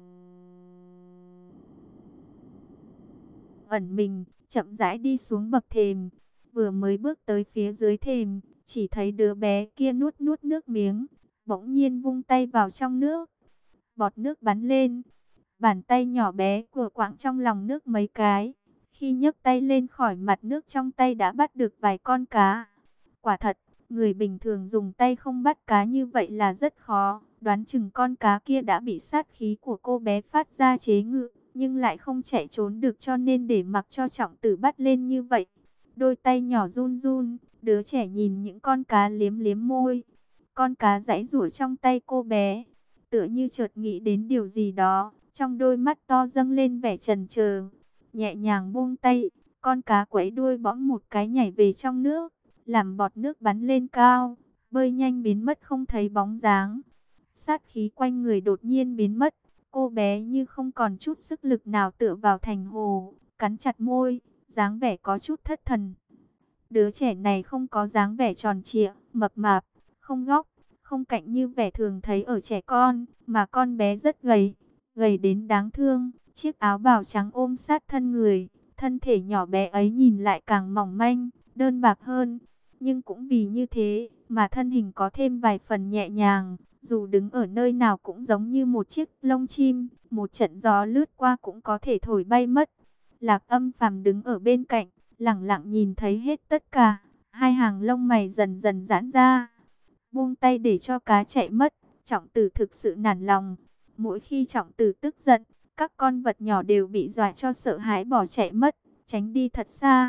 [SPEAKER 1] ẩn mình, chậm rãi đi xuống bậc thềm. Vừa mới bước tới phía dưới thềm, chỉ thấy đứa bé kia nuốt nuốt nước miếng, bỗng nhiên vung tay vào trong nước. Bọt nước bắn lên, bàn tay nhỏ bé của quạng trong lòng nước mấy cái. Khi nhấc tay lên khỏi mặt nước, trong tay đã bắt được vài con cá. Quả thật, người bình thường dùng tay không bắt cá như vậy là rất khó. Đoán chừng con cá kia đã bị sát khí của cô bé phát ra chế ngự, nhưng lại không chạy trốn được, cho nên để mặc cho Trọng Tử bắt lên như vậy. Đôi tay nhỏ run run, đứa trẻ nhìn những con cá liếm liếm môi. Con cá giãy giụa trong tay cô bé, tựa như chợt nghĩ đến điều gì đó, trong đôi mắt to dâng lên vẻ chần chờ. Nhẹ nhàng buông tay, con cá quẫy đuôi bõm một cái nhảy về trong nước, làm bọt nước bắn lên cao, bơi nhanh biến mất không thấy bóng dáng. Sát khí quanh người đột nhiên biến mất, cô bé như không còn chút sức lực nào tựa vào thành hồ, cắn chặt môi, dáng vẻ có chút thất thần. Đứa trẻ này không có dáng vẻ tròn trịa, mập mạp, không góc, không cạnh như vẻ thường thấy ở trẻ con, mà con bé rất gầy, gầy đến đáng thương. Chiếc áo bào trắng ôm sát thân người, thân thể nhỏ bé ấy nhìn lại càng mỏng manh, đơn bạc hơn. Nhưng cũng vì như thế mà thân hình có thêm vài phần nhẹ nhàng, dù đứng ở nơi nào cũng giống như một chiếc lông chim, một trận gió lướt qua cũng có thể thổi bay mất. Lạc Âm Phàm đứng ở bên cạnh, lặng lặng nhìn thấy hết tất cả, hai hàng lông mày dần dần giãn ra. Buông tay để cho cá chạy mất, Trọng Tử thực sự nản lòng. Mỗi khi Trọng Tử tức giận, các con vật nhỏ đều bị dọa cho sợ hãi bỏ chạy mất, tránh đi thật xa.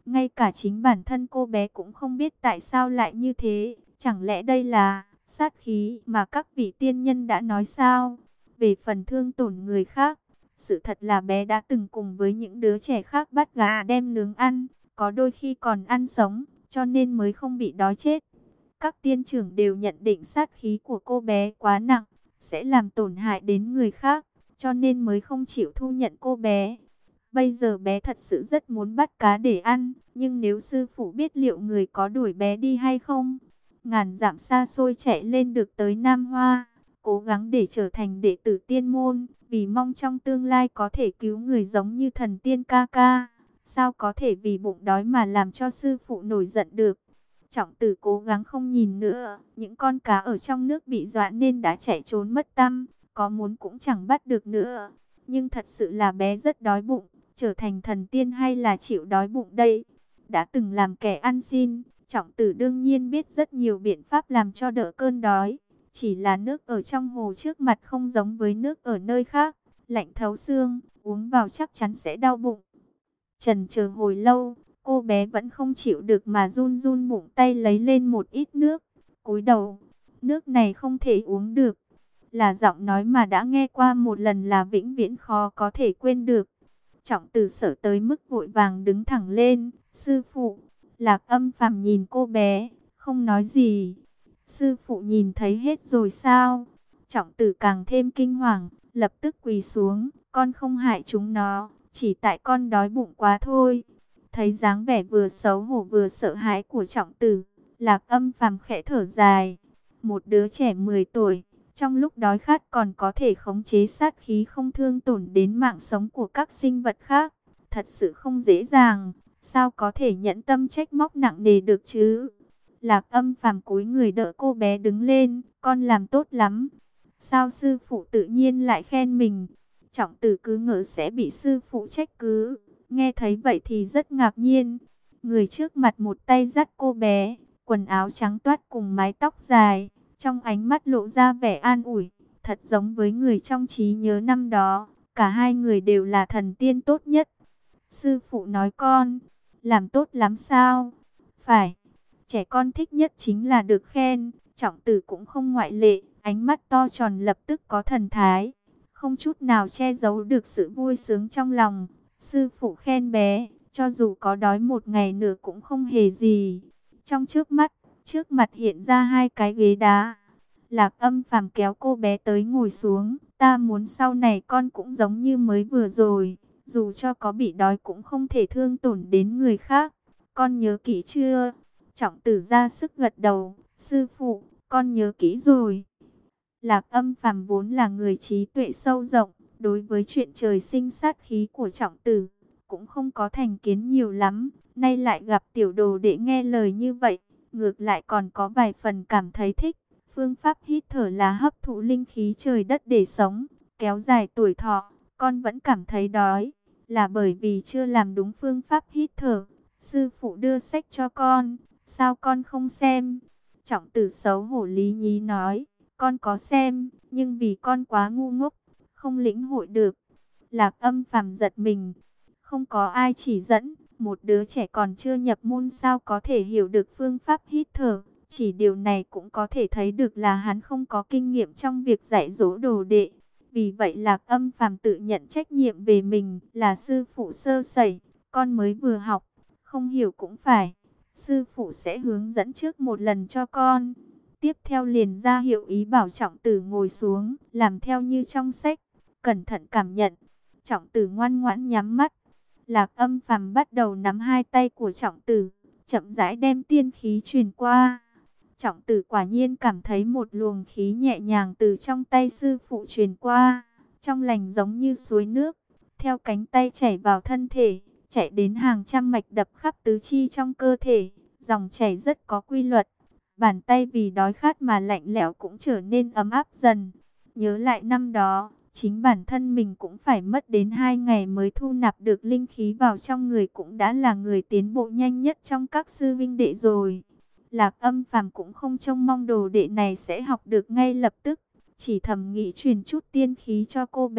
[SPEAKER 1] Ngay cả chính bản thân cô bé cũng không biết tại sao lại như thế. Chẳng lẽ đây là sát khí mà các vị tiên nhân đã nói sao? Về phần thương tổn người khác, sự thật là bé đã từng cùng với những đứa trẻ khác bắt gà đem nướng ăn, có đôi khi còn ăn sống, cho nên mới không bị đói chết. Các tiên trưởng đều nhận định sát khí của cô bé quá nặng, sẽ làm tổn hại đến người khác, cho nên mới không chịu thu nhận cô bé. Bây giờ bé thật sự rất muốn bắt cá để ăn, nhưng nếu sư phụ biết liệu người có đuổi bé đi hay không? Ngàn dặm xa xôi chạy lên được tới Nam Hoa, cố gắng để trở thành đệ tử tiên môn, vì mong trong tương lai có thể cứu người giống như thần tiên ca ca. Sao có thể vì bụng đói mà làm cho sư phụ nổi giận được? Trọng Tử cố gắng không nhìn nữa, những con cá ở trong nước bị dọa nên đã chạy trốn mất tăm, có muốn cũng chẳng bắt được nữa. Nhưng thật sự là bé rất đói bụng, trở thành thần tiên hay là chịu đói bụng đây? Đã từng làm kẻ ăn xin, Trọng Tử đương nhiên biết rất nhiều biện pháp làm cho đỡ cơn đói. Chỉ là nước ở trong hồ trước mặt không giống với nước ở nơi khác, lạnh thấu xương, uống vào chắc chắn sẽ đau bụng. Trần chờ hồi lâu, cô bé vẫn không chịu được mà run run bụng tay lấy lên một ít nước, cúi đầu. Nước này không thể uống được, là giọng nói mà đã nghe qua một lần là vĩnh viễn khó có thể quên được. Trọng Tử sợ tới mức vội vàng đứng thẳng lên. Sư phụ. Lạc Âm Phàm nhìn cô bé, không nói gì. Sư phụ nhìn thấy hết rồi sao? Trọng Tử càng thêm kinh hoàng, lập tức quỳ xuống. Con không hại chúng nó, chỉ tại con đói bụng quá thôi. Thấy dáng vẻ vừa xấu hổ vừa sợ hãi của Trọng Tử, Lạc Âm Phàm khẽ thở dài. Một đứa trẻ mười tuổi, trong lúc đói khát còn có thể khống chế sát khí không thương tổn đến mạng sống của các sinh vật khác. Thật sự không dễ dàng, sao có thể nhẫn tâm trách móc nặng nề được chứ? Lạc Âm Phàm cúi người đỡ cô bé đứng lên, con làm tốt lắm. Sao sư phụ tự nhiên lại khen mình? Trọng Tử cứ ngỡ sẽ bị sư phụ trách cứ, nghe thấy vậy thì rất ngạc nhiên. Người trước mặt một tay dắt cô bé, quần áo trắng toát cùng mái tóc dài, trong ánh mắt lộ ra vẻ an ủi, thật giống với người trong trí nhớ năm đó, cả hai người đều là thần tiên tốt nhất. Sư phụ nói con, làm tốt lắm sao? Phải, trẻ con thích nhất chính là được khen, Trọng Tử cũng không ngoại lệ, ánh mắt to tròn lập tức có thần thái, không chút nào che giấu được sự vui sướng trong lòng. Sư phụ khen bé, cho dù có đói một ngày nữa cũng không hề gì. Trong trước mắt, trước mặt hiện ra hai cái ghế đá. Lạc Âm Phàm kéo cô bé tới ngồi xuống. Ta muốn sau này con cũng giống như mới vừa rồi, dù cho có bị đói cũng không thể thương tổn đến người khác. Con nhớ kỹ chưa? Trọng Tử ra sức gật đầu. Sư phụ, con nhớ kỹ rồi. Lạc Âm Phàm vốn là người trí tuệ sâu rộng, đối với chuyện trời sinh sát khí của Trọng Tử cũng không có thành kiến nhiều lắm. Nay lại gặp tiểu đồ đệ nghe lời như vậy, ngược lại còn có vài phần cảm thấy thích. Phương pháp hít thở là hấp thụ linh khí trời đất để sống, kéo dài tuổi thọ. Con vẫn cảm thấy đói, là bởi vì chưa làm đúng phương pháp hít thở. Sư phụ đưa sách cho con, sao con không xem? Trọng Tử xấu hổ lý nhí nói, con có xem, nhưng vì con quá ngu ngốc, không lĩnh hội được. Lạc Âm Phàm giật mình, không có ai chỉ dẫn, một đứa trẻ còn chưa nhập môn sao có thể hiểu được phương pháp hít thở. Chỉ điều này cũng có thể thấy được là hắn không có kinh nghiệm trong việc dạy dỗ đồ đệ. Vì vậy Lạc Âm Phàm tự nhận trách nhiệm về mình, là sư phụ sơ sẩy, con mới vừa học, không hiểu cũng phải. Sư phụ sẽ hướng dẫn trước một lần cho con. Tiếp theo liền ra hiệu ý bảo Trọng Tử ngồi xuống, làm theo như trong sách, cẩn thận cảm nhận. Trọng Tử ngoan ngoãn nhắm mắt. Lạc Âm Phàm bắt đầu nắm hai tay của Trọng Tử, chậm rãi đem tiên khí truyền qua. Trọng Tử quả nhiên cảm thấy một luồng khí nhẹ nhàng từ trong tay sư phụ truyền qua, trong lành giống như suối nước, theo cánh tay chảy vào thân thể, chạy đến hàng trăm mạch đập khắp tứ chi trong cơ thể, dòng chảy rất có quy luật. Bàn tay vì đói khát mà lạnh lẽo cũng trở nên ấm áp dần. Nhớ lại năm đó, chính bản thân mình cũng phải mất đến hai ngày mới thu nạp được linh khí vào trong người, cũng đã là người tiến bộ nhanh nhất trong các sư vinh đệ rồi. Lạc Âm Phàm cũng không trông mong đồ đệ này sẽ học được ngay lập tức, chỉ thầm nghĩ truyền chút tiên khí cho cô bé,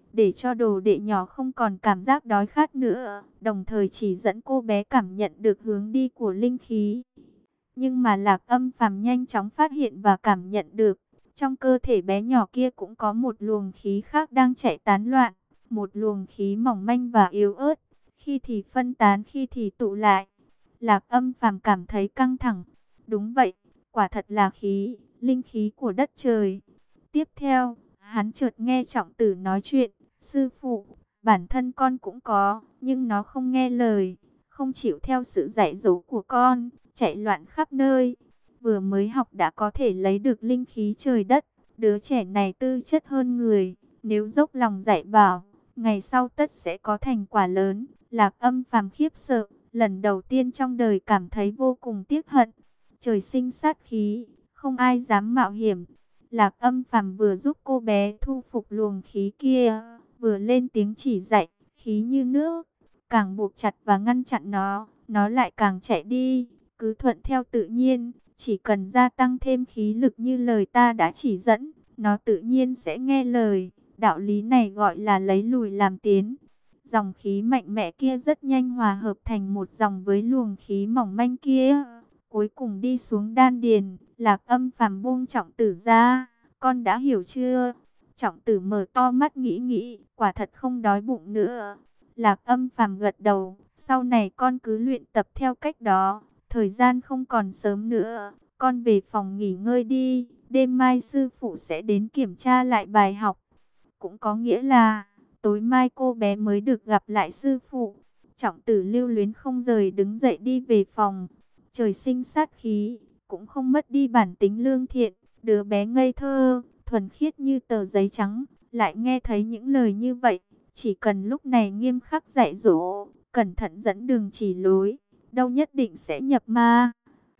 [SPEAKER 1] để cho đồ đệ nhỏ không còn cảm giác đói khát nữa, đồng thời chỉ dẫn cô bé cảm nhận được hướng đi của linh khí. Nhưng mà Lạc Âm Phàm nhanh chóng phát hiện và cảm nhận được, trong cơ thể bé nhỏ kia cũng có một luồng khí khác đang chạy tán loạn, một luồng khí mỏng manh và yếu ớt, khi thì phân tán khi thì tụ lại. Lạc Âm Phàm cảm thấy căng thẳng. Đúng vậy, quả thật là khí, linh khí của đất trời. Tiếp theo, hắn chợt nghe Trọng Tử nói chuyện, sư phụ, bản thân con cũng có, nhưng nó không nghe lời, không chịu theo sự dạy dỗ của con, chạy loạn khắp nơi. Vừa mới học đã có thể lấy được linh khí trời đất, đứa trẻ này tư chất hơn người, nếu dốc lòng dạy bảo, ngày sau tất sẽ có thành quả lớn. Lạc Âm Phàm khiếp sợ, lần đầu tiên trong đời cảm thấy vô cùng tiếc hận. Trời sinh sát khí, không ai dám mạo hiểm. Lạc Âm Phàm vừa giúp cô bé thu phục luồng khí kia, vừa lên tiếng chỉ dạy, khí như nước, càng buộc chặt và ngăn chặn nó, nó lại càng chạy đi. Cứ thuận theo tự nhiên, chỉ cần gia tăng thêm khí lực như lời ta đã chỉ dẫn, nó tự nhiên sẽ nghe lời. Đạo lý này gọi là lấy lùi làm tiến. Dòng khí mạnh mẽ kia rất nhanh hòa hợp thành một dòng với luồng khí mỏng manh kia, cuối cùng đi xuống đan điền. Lạc Âm Phàm buông Trọng Tử ra. Con đã hiểu chưa? Trọng Tử mở to mắt nghĩ nghĩ, quả thật không đói bụng nữa. Lạc Âm Phàm gật đầu, sau này con cứ luyện tập theo cách đó. Thời gian không còn sớm nữa, con về phòng nghỉ ngơi đi, đêm mai sư phụ sẽ đến kiểm tra lại bài học. Cũng có nghĩa là, tối mai cô bé mới được gặp lại sư phụ. Trọng Tử lưu luyến không rời đứng dậy đi về phòng. Trời sinh sát khí, cũng không mất đi bản tính lương thiện. Đứa bé ngây thơ, thuần khiết như tờ giấy trắng, lại nghe thấy những lời như vậy. Chỉ cần lúc này nghiêm khắc dạy dỗ, cẩn thận dẫn đường chỉ lối, đâu nhất định sẽ nhập ma.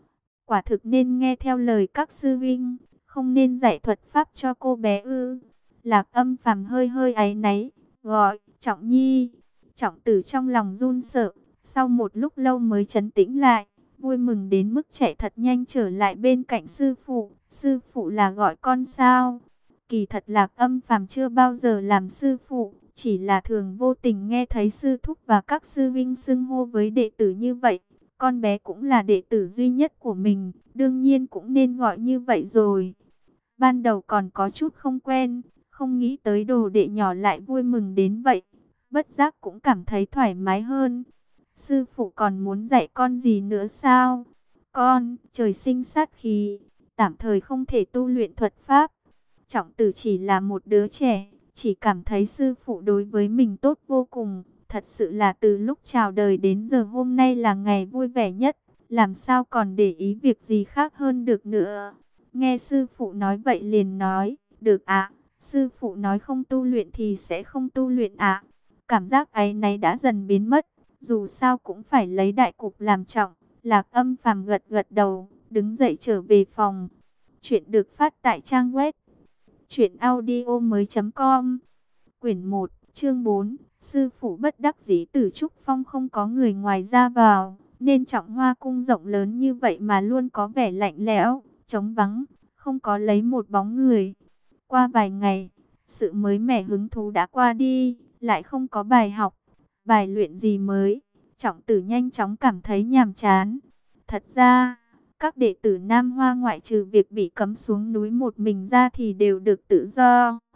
[SPEAKER 1] Quả thực nên nghe theo lời các sư vinh, không nên dạy thuật pháp cho cô bé ư. Lạc Âm Phàm hơi hơi áy náy, gọi, Trọng Nhi. Trọng Tử trong lòng run sợ, sau một lúc lâu mới trấn tĩnh lại, vui mừng đến mức chạy thật nhanh trở lại bên cạnh sư phụ. Sư phụ là gọi con sao? Kỳ thật Lạc Âm Phàm chưa bao giờ làm sư phụ, chỉ là thường vô tình nghe thấy sư thúc và các sư vinh xưng hô với đệ tử như vậy. Con bé cũng là đệ tử duy nhất của mình, đương nhiên cũng nên gọi như vậy rồi. Ban đầu còn có chút không quen, không nghĩ tới đồ đệ nhỏ lại vui mừng đến vậy. Bất giác cũng cảm thấy thoải mái hơn. Sư phụ còn muốn dạy con gì nữa sao? Con, trời sinh sát khí, tạm thời không thể tu luyện thuật pháp. Trọng Tử chỉ là một đứa trẻ, chỉ cảm thấy sư phụ đối với mình tốt vô cùng. Thật sự là từ lúc chào đời đến giờ hôm nay là ngày vui vẻ nhất, làm sao còn để ý việc gì khác hơn được nữa. Nghe sư phụ nói vậy liền nói, được ạ, sư phụ nói không tu luyện thì sẽ không tu luyện ạ. Cảm giác áy náy đã dần biến mất, dù sao cũng phải lấy đại cục làm trọng. Lạc Âm Phàm gật gật đầu, đứng dậy trở về phòng. Chuyện được phát tại trang web truyện audio mới chấm com. Quyển một, chương bốn. Sư phụ bất đắc dĩ. Từ Trúc Phong không có người ngoài ra vào, nên Trọng Hoa cung rộng lớn như vậy mà luôn có vẻ lạnh lẽo, trống vắng, không có lấy một bóng người. Qua vài ngày, sự mới mẻ hứng thú đã qua đi, lại không có bài học, bài luyện gì mới. Trọng Tử nhanh chóng cảm thấy nhàm chán. Thật ra, các đệ tử Nam Hoa ngoại trừ việc bị cấm xuống núi một mình ra thì đều được tự do.